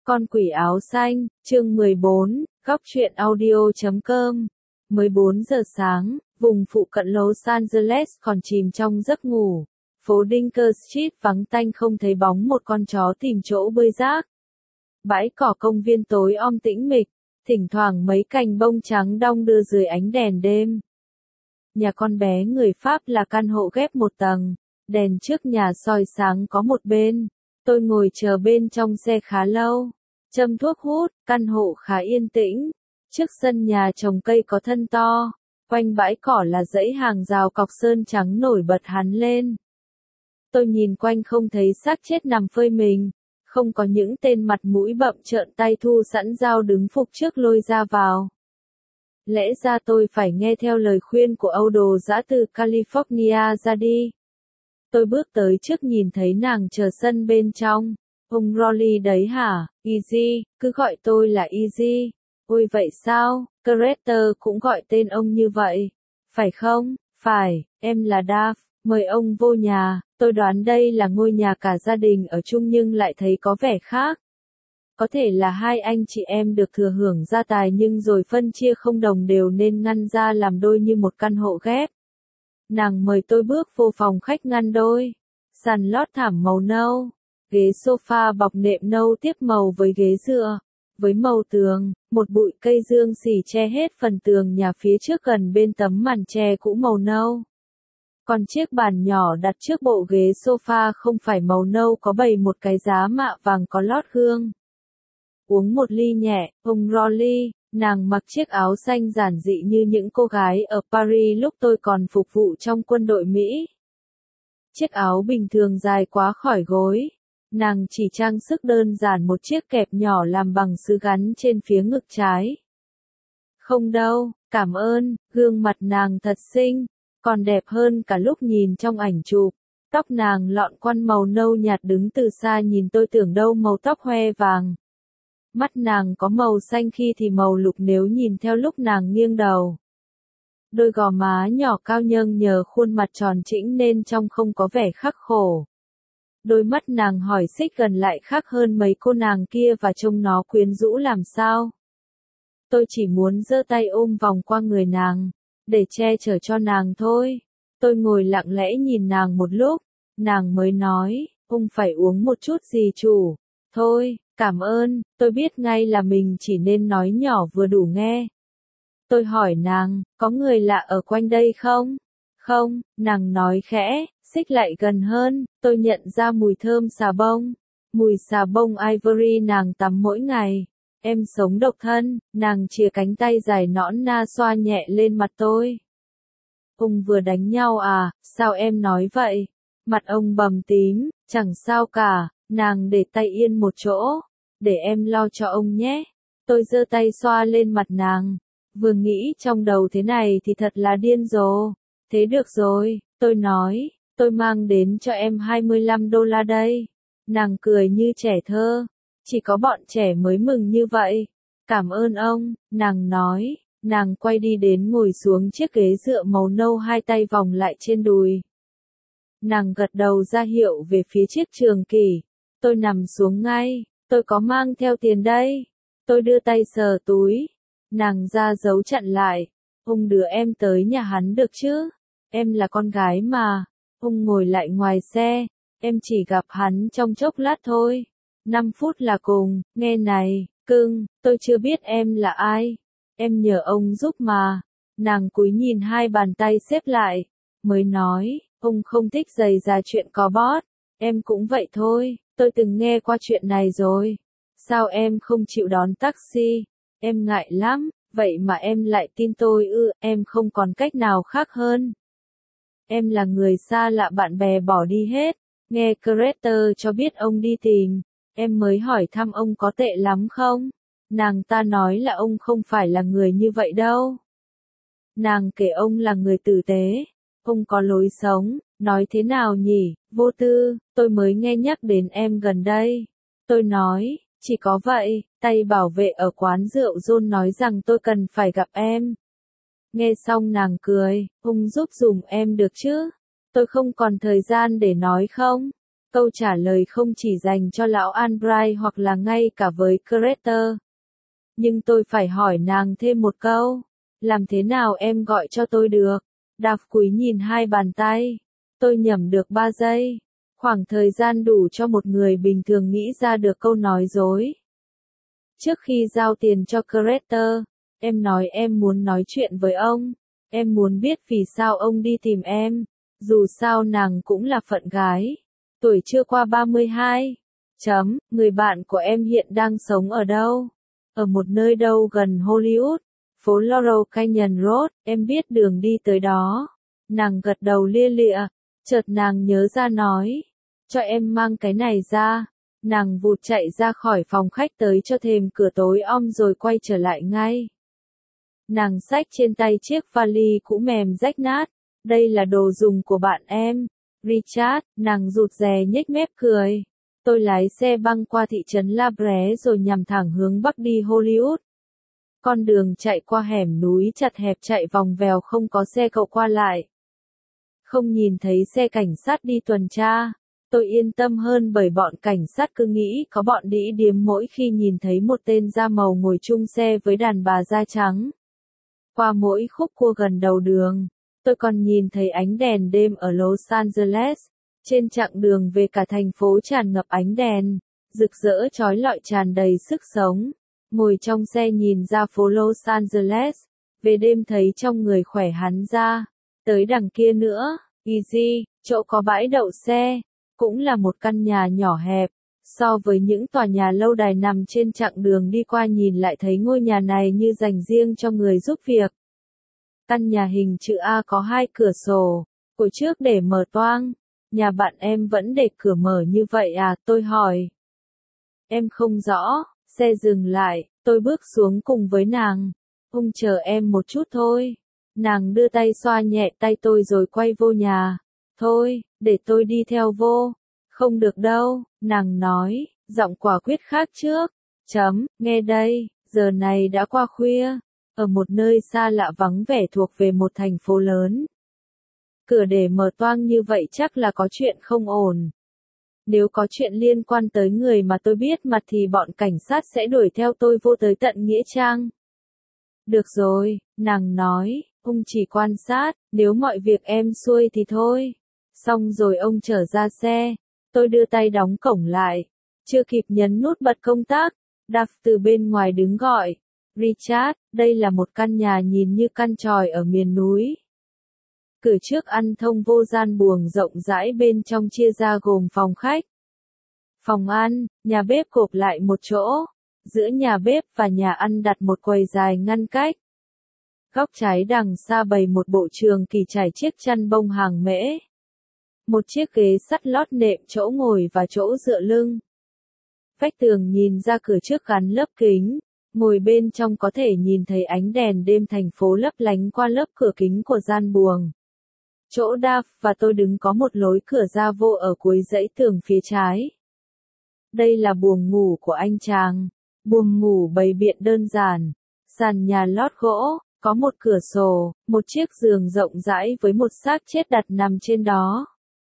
Con quỷ áo xanh, chương 14, góc truyện audio.com. 14 giờ sáng, vùng phụ cận Los Angeles còn chìm trong giấc ngủ. Phố Dinker Street vắng tanh không thấy bóng một con chó tìm chỗ bơi rác. Bãi cỏ công viên tối om tĩnh mịch, thỉnh thoảng mấy cành bông trắng đong đưa dưới ánh đèn đêm. Nhà con bé người Pháp là căn hộ ghép một tầng, đèn trước nhà soi sáng có một bên. Tôi ngồi chờ bên trong xe khá lâu, châm thuốc hút, căn hộ khá yên tĩnh. Trước sân nhà trồng cây có thân to, quanh bãi cỏ là dãy hàng rào cọc sơn trắng nổi bật hẳn lên. Tôi nhìn quanh không thấy xác chết nằm phơi mình, không có những tên mặt mũi bậm trợn tay thu sẵn dao đứng phục trước lôi ra vào. Lẽ ra tôi phải nghe theo lời khuyên của Âu đồ dã từ California ra đi. Tôi bước tới trước nhìn thấy nàng chờ sân bên trong. Ông Rolly đấy hả? Easy, cứ gọi tôi là Easy. Ôi vậy sao? Carter cũng gọi tên ông như vậy. Phải không? Phải, em là Dav, mời ông vô nhà. Tôi đoán đây là ngôi nhà cả gia đình ở chung nhưng lại thấy có vẻ khác. Có thể là hai anh chị em được thừa hưởng gia tài nhưng rồi phân chia không đồng đều nên ngăn ra làm đôi như một căn hộ ghép. Nàng mời tôi bước vô phòng khách ngăn đôi. Sàn lót thảm màu nâu, ghế sofa bọc nệm nâu tiếp màu với ghế dựa. Với màu tường, một bụi cây dương xỉ che hết phần tường nhà phía trước gần bên tấm màn tre cũ màu nâu. Còn chiếc bàn nhỏ đặt trước bộ ghế sofa không phải màu nâu có bày một cái giá mạ vàng có lót gương. Uống một ly nhẹ, ông Rolly. Nàng mặc chiếc áo xanh giản dị như những cô gái ở Paris lúc tôi còn phục vụ trong quân đội Mỹ. Chiếc áo bình thường dài quá khỏi gối. Nàng chỉ trang sức đơn giản một chiếc kẹp nhỏ làm bằng sứ gắn trên phía ngực trái. Không đâu, cảm ơn, gương mặt nàng thật xinh, còn đẹp hơn cả lúc nhìn trong ảnh chụp. Tóc nàng lọn quăn màu nâu nhạt đứng từ xa nhìn tôi tưởng đâu màu tóc hoe vàng. Mắt nàng có màu xanh khi thì màu lục nếu nhìn theo lúc nàng nghiêng đầu. Đôi gò má nhỏ cao nhâng nhờ khuôn mặt tròn trĩnh nên trông không có vẻ khắc khổ. Đôi mắt nàng hỏi xích gần lại khác hơn mấy cô nàng kia và trông nó quyến rũ làm sao. Tôi chỉ muốn giơ tay ôm vòng qua người nàng, để che chở cho nàng thôi. Tôi ngồi lặng lẽ nhìn nàng một lúc, nàng mới nói, ông phải uống một chút gì chủ. Thôi, cảm ơn, tôi biết ngay là mình chỉ nên nói nhỏ vừa đủ nghe. Tôi hỏi nàng, có người lạ ở quanh đây không? Không, nàng nói khẽ, xích lại gần hơn, tôi nhận ra mùi thơm xà bông. Mùi xà bông Ivory nàng tắm mỗi ngày. Em sống độc thân, nàng chìa cánh tay dài nõn na xoa nhẹ lên mặt tôi. Ông vừa đánh nhau à, sao em nói vậy? Mặt ông bầm tím, chẳng sao cả, nàng để tay yên một chỗ. Để em lo cho ông nhé. Tôi giơ tay xoa lên mặt nàng. Vừa nghĩ trong đầu thế này thì thật là điên rồ. Thế được rồi, tôi nói, tôi mang đến cho em $25 đây. Nàng cười như trẻ thơ. Chỉ có bọn trẻ mới mừng như vậy. Cảm ơn ông, nàng nói. Nàng quay đi đến ngồi xuống chiếc ghế dựa màu nâu hai tay vòng lại trên đùi. Nàng gật đầu ra hiệu về phía chiếc trường kỷ. Tôi nằm xuống ngay. Tôi có mang theo tiền đây. Tôi đưa tay sờ túi. Nàng ra dấu chặn lại. Ông đưa em tới nhà hắn được chứ? Em là con gái mà. Ông ngồi lại ngoài xe. Em chỉ gặp hắn trong chốc lát thôi. 5 phút là cùng. Nghe này, cưng, tôi chưa biết em là ai. Em nhờ ông giúp mà. Nàng cúi nhìn hai bàn tay xếp lại. Mới nói, ông không thích giày ra chuyện có bót. Em cũng vậy thôi. Tôi từng nghe qua chuyện này rồi. Sao em không chịu đón taxi? Em ngại lắm, vậy mà em lại tin tôi ư? Em không còn cách nào khác hơn. Em là người xa lạ bạn bè bỏ đi hết. Nghe Carter cho biết ông đi tìm. Em mới hỏi thăm ông có tệ lắm không? Nàng ta nói là ông không phải là người như vậy đâu. Nàng kể ông là người tử tế. Ông có lối sống, nói thế nào nhỉ, vô tư, tôi mới nghe nhắc đến em gần đây. Tôi nói, chỉ có vậy, tay bảo vệ ở quán rượu John nói rằng tôi cần phải gặp em. Nghe xong nàng cười, ông giúp dùm em được chứ? Tôi không còn thời gian để nói không? Câu trả lời không chỉ dành cho lão Albright hoặc là ngay cả với Carter. Nhưng tôi phải hỏi nàng thêm một câu. Làm thế nào em gọi cho tôi được? Đạp cúi nhìn hai bàn tay. Tôi nhẩm được 3 giây. Khoảng thời gian đủ cho một người bình thường nghĩ ra được câu nói dối. Trước khi giao tiền cho Carter, em nói em muốn nói chuyện với ông. Em muốn biết vì sao ông đi tìm em. Dù sao nàng cũng là phận gái. Tuổi chưa qua 32. Người bạn của em hiện đang sống ở đâu? Ở một nơi đâu gần Hollywood. Phố Laurel Canyon Road, em biết đường đi tới đó. Nàng gật đầu lia lịa. Chợt nàng nhớ ra nói. Cho em mang cái này ra. Nàng vụt chạy ra khỏi phòng khách tới cho thềm cửa tối om rồi quay trở lại ngay. Nàng xách trên tay chiếc vali cũ mềm rách nát. Đây là đồ dùng của bạn em. Richard, nàng rụt rè nhếch mép cười. Tôi lái xe băng qua thị trấn La Brea rồi nhằm thẳng hướng bắc đi Hollywood. Con đường chạy qua hẻm núi chặt hẹp chạy vòng vèo không có xe cộ qua lại. Không nhìn thấy xe cảnh sát đi tuần tra. Tôi yên tâm hơn bởi bọn cảnh sát cứ nghĩ có bọn đĩ điếm mỗi khi nhìn thấy một tên da màu ngồi chung xe với đàn bà da trắng. Qua mỗi khúc cua gần đầu đường, tôi còn nhìn thấy ánh đèn đêm ở Los Angeles. Trên chặng đường về cả thành phố tràn ngập ánh đèn, rực rỡ chói lọi tràn đầy sức sống. Ngồi trong xe nhìn ra phố Los Angeles, về đêm thấy trong người khỏe hẳn ra. Tới đằng kia nữa, Easy, chỗ có bãi đậu xe, cũng là một căn nhà nhỏ hẹp. So với những tòa nhà lâu đài nằm trên chặng đường đi qua nhìn lại thấy ngôi nhà này như dành riêng cho người giúp việc. Căn nhà hình chữ A có 2 cửa sổ, cửa trước để mở toang. Nhà bạn em vẫn để cửa mở như vậy à? Tôi hỏi. Em không rõ, xe dừng lại, tôi bước xuống cùng với nàng. Ông chờ em một chút thôi. Nàng đưa tay xoa nhẹ tay tôi rồi quay vô nhà. Thôi, để tôi đi theo vô. Không được đâu, nàng nói, giọng quả quyết khác trước. Nghe đây, giờ này đã qua khuya, ở một nơi xa lạ vắng vẻ thuộc về một thành phố lớn. Cửa để mở toang như vậy chắc là có chuyện không ổn. Nếu có chuyện liên quan tới người mà tôi biết mặt thì bọn cảnh sát sẽ đuổi theo tôi vô tới tận nghĩa trang. Được rồi, nàng nói, ông chỉ quan sát, nếu mọi việc em xuôi thì thôi. Xong rồi ông trở ra xe, tôi đưa tay đóng cổng lại. Chưa kịp nhấn nút bật công tắc, Duff từ bên ngoài đứng gọi. Richard, đây là một căn nhà nhìn như căn tròi ở miền núi. Cửa trước ăn thông vô gian buồng rộng rãi bên trong chia ra gồm phòng khách, phòng ăn, nhà bếp gộp lại một chỗ. Giữa nhà bếp và nhà ăn đặt một quầy dài ngăn cách. Góc trái đằng xa bày một bộ trường kỳ trải chiếc chăn bông hàng mễ. Một chiếc ghế sắt lót nệm chỗ ngồi và chỗ dựa lưng. Vách tường nhìn ra cửa trước gắn lớp kính. Ngồi bên trong có thể nhìn thấy ánh đèn đêm thành phố lấp lánh qua lớp cửa kính của gian buồng. Chỗ Duff và tôi đứng có một lối cửa ra vô ở cuối dãy tường phía trái. Đây là buồng ngủ của anh chàng. Buồng ngủ bày biện đơn giản. Sàn nhà lót gỗ, có một cửa sổ, một chiếc giường rộng rãi với một xác chết đặt nằm trên đó.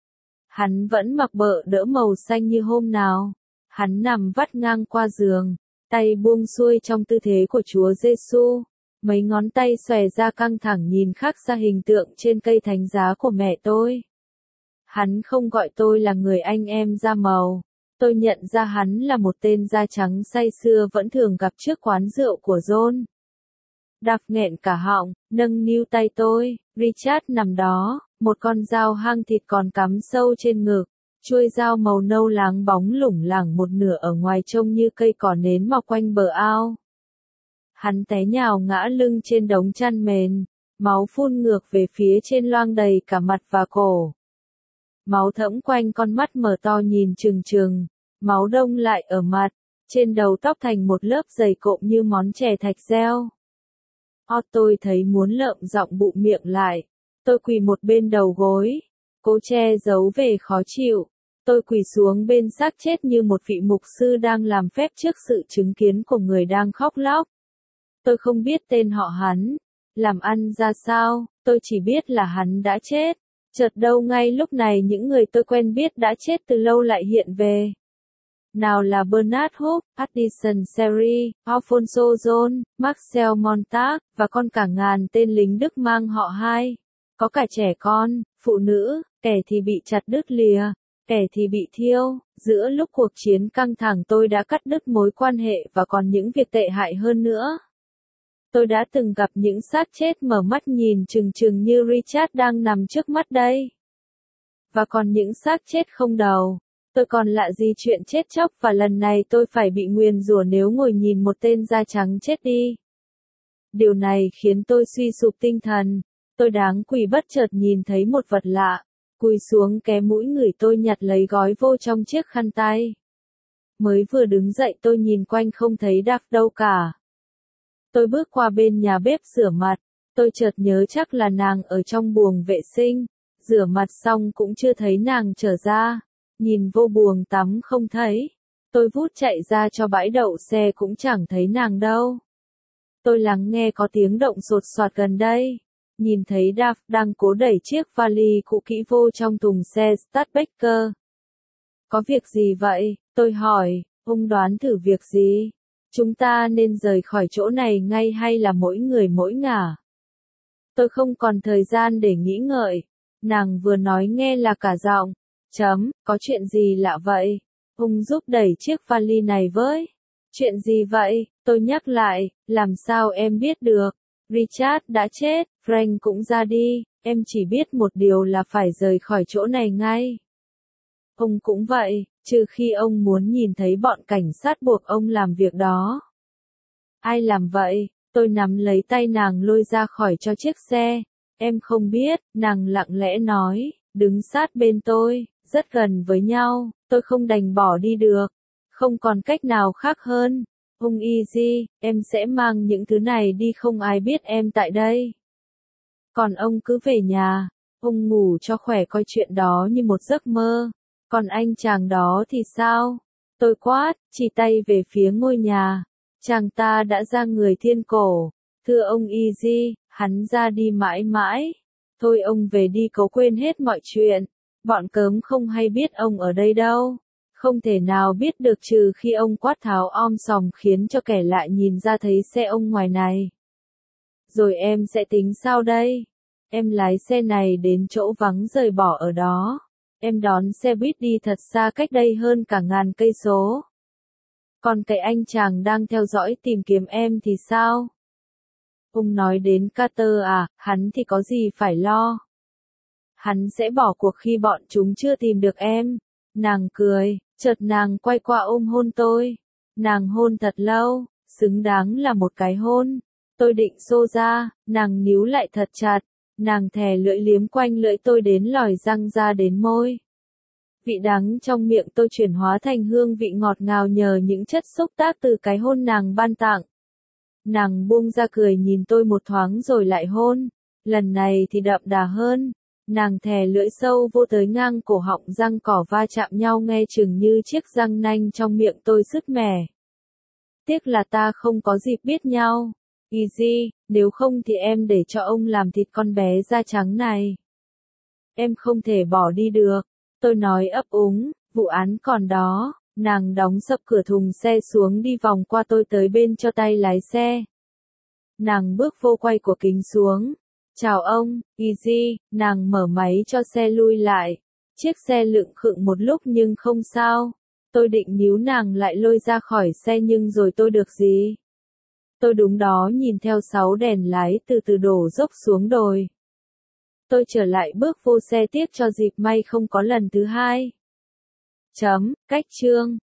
Hắn vẫn mặc bợ đỡ màu xanh như hôm nào. Hắn nằm vắt ngang qua giường, tay buông xuôi trong tư thế của Chúa Giêsu. Mấy ngón tay xòe ra căng thẳng nhìn khác xa hình tượng trên cây thánh giá của mẹ tôi. Hắn không gọi tôi là người anh em da màu. Tôi nhận ra hắn là một tên da trắng say sưa vẫn thường gặp trước quán rượu của John. Đạp nghẹn cả họng, nâng niu tay tôi. Richard nằm đó, một con dao hang thịt còn cắm sâu trên ngực. Chuôi dao màu nâu láng bóng lủng lẳng một nửa ở ngoài trông như cây cỏ nến mọc quanh bờ ao. Hắn té nhào ngã lưng trên đống chăn mền, máu phun ngược về phía trên loang đầy cả mặt và cổ. Máu thẫm quanh con mắt mở to nhìn trừng trừng, máu đông lại ở mặt, trên đầu tóc thành một lớp dày cộm như món chè thạch reo. Tôi thấy muốn lợm giọng bụng miệng lại. Tôi quỳ một bên đầu gối, cố che giấu vẻ khó chịu. Tôi quỳ xuống bên xác chết như một vị mục sư đang làm phép trước sự chứng kiến của người đang khóc lóc. Tôi không biết tên họ hắn, làm ăn ra sao, tôi chỉ biết là hắn đã chết. Chợt đâu ngay lúc này những người tôi quen biết đã chết từ lâu lại hiện về. Nào là Bernard Hope, Addison Seri, Alfonso John, Marcel Montag, và còn cả ngàn tên lính Đức mang họ hai. Có cả trẻ con, phụ nữ, kẻ thì bị chặt đứt lìa, kẻ thì bị thiêu. Giữa lúc cuộc chiến căng thẳng tôi đã cắt đứt mối quan hệ và còn những việc tệ hại hơn nữa. Tôi đã từng gặp những xác chết mở mắt nhìn trừng trừng như Richard đang nằm trước mắt đây. Và còn những xác chết không đầu. Tôi còn lạ gì chuyện chết chóc và lần này tôi phải bị nguyền rủa nếu ngồi nhìn một tên da trắng chết đi. Điều này khiến tôi suy sụp tinh thần. Tôi đáng quỳ bất chợt nhìn thấy một vật lạ. Cúi xuống ké mũi người tôi nhặt lấy gói vô trong chiếc khăn tay. Mới vừa đứng dậy tôi nhìn quanh không thấy Đạp đâu cả. Tôi bước qua bên nhà bếp rửa mặt. Tôi chợt nhớ chắc là nàng ở trong buồng vệ sinh. Rửa mặt xong cũng chưa thấy nàng trở ra. Nhìn vô buồng tắm không thấy. Tôi vút chạy ra cho bãi đậu xe cũng chẳng thấy nàng đâu. Tôi lắng nghe có tiếng động sột soạt gần đây. Nhìn thấy Đạp đang cố đẩy chiếc vali cũ kỹ vô trong thùng xe Studebaker. Có việc gì vậy? Tôi hỏi, ông đoán thử việc gì? Chúng ta nên rời khỏi chỗ này ngay hay là mỗi người mỗi ngả? Tôi không còn thời gian để nghĩ ngợi. Nàng vừa nói nghe là cả giọng. Có chuyện gì lạ vậy? Ông giúp đẩy chiếc vali này với. Chuyện gì vậy? Tôi nhắc lại, làm sao em biết được? Richard đã chết, Frank cũng ra đi, em chỉ biết một điều là phải rời khỏi chỗ này ngay. Ông cũng vậy, trừ khi ông muốn nhìn thấy bọn cảnh sát buộc ông làm việc đó. Ai làm vậy? Tôi nắm lấy tay nàng lôi ra khỏi cho chiếc xe. Em không biết, nàng lặng lẽ nói, đứng sát bên tôi, rất gần với nhau, tôi không đành bỏ đi được. Không còn cách nào khác hơn. Ông Easy, em sẽ mang những thứ này đi không ai biết em tại đây. Còn ông cứ về nhà, ông ngủ cho khỏe coi chuyện đó như một giấc mơ. Còn anh chàng đó thì sao? Tôi quát, chỉ tay về phía ngôi nhà. Chàng ta đã ra người thiên cổ. Thưa ông Easy, hắn ra đi mãi mãi. Thôi ông về đi cố quên hết mọi chuyện. Bọn cớm không hay biết ông ở đây đâu. Không thể nào biết được trừ khi ông quát tháo om sòm khiến cho kẻ lạ nhìn ra thấy xe ông ngoài này. Rồi em sẽ tính sao đây? Em lái xe này đến chỗ vắng rời bỏ ở đó. Em đón xe buýt đi thật xa cách đây hơn cả ngàn cây số. Còn cái anh chàng đang theo dõi tìm kiếm em thì sao? Ông nói đến Carter à, hắn thì có gì phải lo. Hắn sẽ bỏ cuộc khi bọn chúng chưa tìm được em. Nàng cười, chợt nàng quay qua ôm hôn tôi. Nàng hôn thật lâu, xứng đáng là một cái hôn. Tôi định xô ra, nàng níu lại thật chặt. Nàng thè lưỡi liếm quanh lưỡi tôi đến lòi răng ra đến môi. Vị đắng trong miệng tôi chuyển hóa thành hương vị ngọt ngào nhờ những chất xúc tác từ cái hôn nàng ban tặng. Nàng buông ra cười nhìn tôi một thoáng rồi lại hôn. Lần này thì đậm đà hơn. Nàng thè lưỡi sâu vô tới ngang cổ họng, răng cỏ va chạm nhau nghe chừng như chiếc răng nanh trong miệng tôi sứt mẻ. Tiếc là ta không có dịp biết nhau. Easy, nếu không thì em để cho ông làm thịt con bé da trắng này. Em không thể bỏ đi được. Tôi nói ấp úng, vụ án còn đó. Nàng đóng sập cửa thùng xe xuống đi vòng qua tôi tới bên cho tay lái xe. Nàng bước vô quay của kính xuống. Chào ông, Easy, nàng mở máy cho xe lui lại. Chiếc xe lững khựng một lúc nhưng không sao. Tôi định níu nàng lại lôi ra khỏi xe nhưng rồi tôi được gì? Tôi đúng đó nhìn theo 6 đèn lái từ từ đổ dốc xuống đồi. Tôi trở lại bước vô xe tiếc cho dịp may không có lần thứ hai. Cách chương